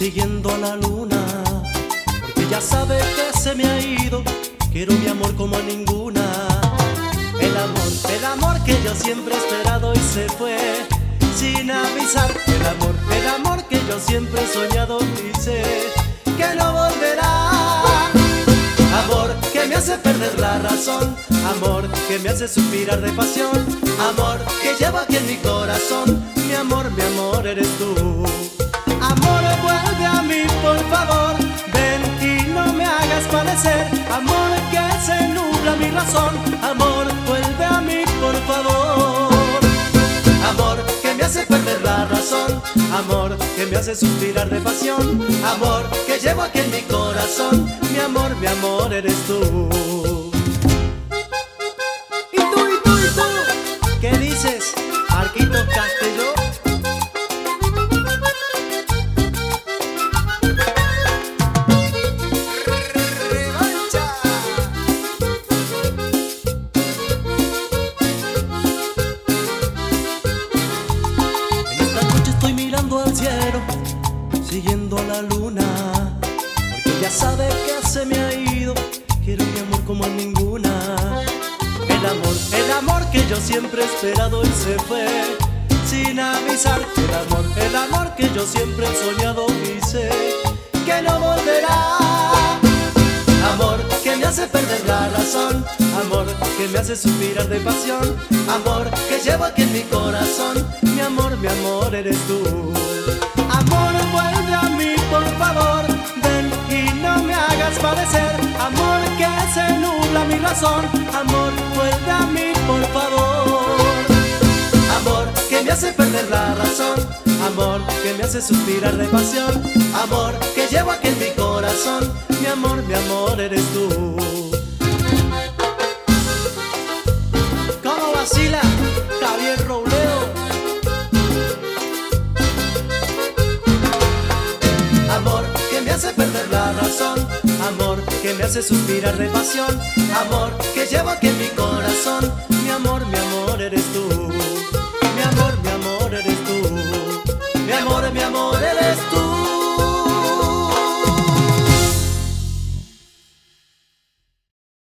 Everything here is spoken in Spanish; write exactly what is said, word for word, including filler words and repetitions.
siguiendo a la luna, porque ya sabe que se me ha ido. Quiero mi amor como a ninguna. El amor, el amor que yo siempre he esperado y se fue sin avisar. El amor, el amor que yo siempre he soñado y sé que no volverá. Amor que me hace perder la razón, amor que me hace suspirar de pasión, amor que llevo aquí en mi corazón. Mi amor, mi amor eres tú. Amor, vuelve a mí por favor, ven y no me hagas padecer. Amor que se nubla mi razón, amor, vuelve a mí por favor. Amor que me hace perder la razón, amor que me hace suspirar de pasión, amor que llevo aquí en mi corazón. Mi amor, mi amor eres tú. ¿Y tú, y tú, y tú? ¿Qué dices, Marquito Castelló? Al cielo, siguiendo a la luna, porque ya sabe que se me ha ido. Quiero mi amor como a ninguna. El amor, el amor que yo siempre he esperado y se fue sin avisar. El amor, el amor que yo siempre he soñado y sé que no volverá. Amor que me hace perder la razón, amor que me hace suspirar de pasión, amor que llevo aquí en mi corazón. Mi amor, mi amor eres tú. Amor, vuelve a mí por favor, ven y no me hagas padecer. Amor que se nubla mi razón, amor, vuelve a mí por favor. Amor que me hace perder la razón, amor que me hace suspirar de pasión, amor que llevo aquí en mi corazón. Mi amor, mi amor eres tú. ¿Cómo vacila Javier Robledo? Amor que me hace perder la razón, amor que me hace suspirar de pasión, amor que llevo aquí en mi corazón. Mi amor, mi amor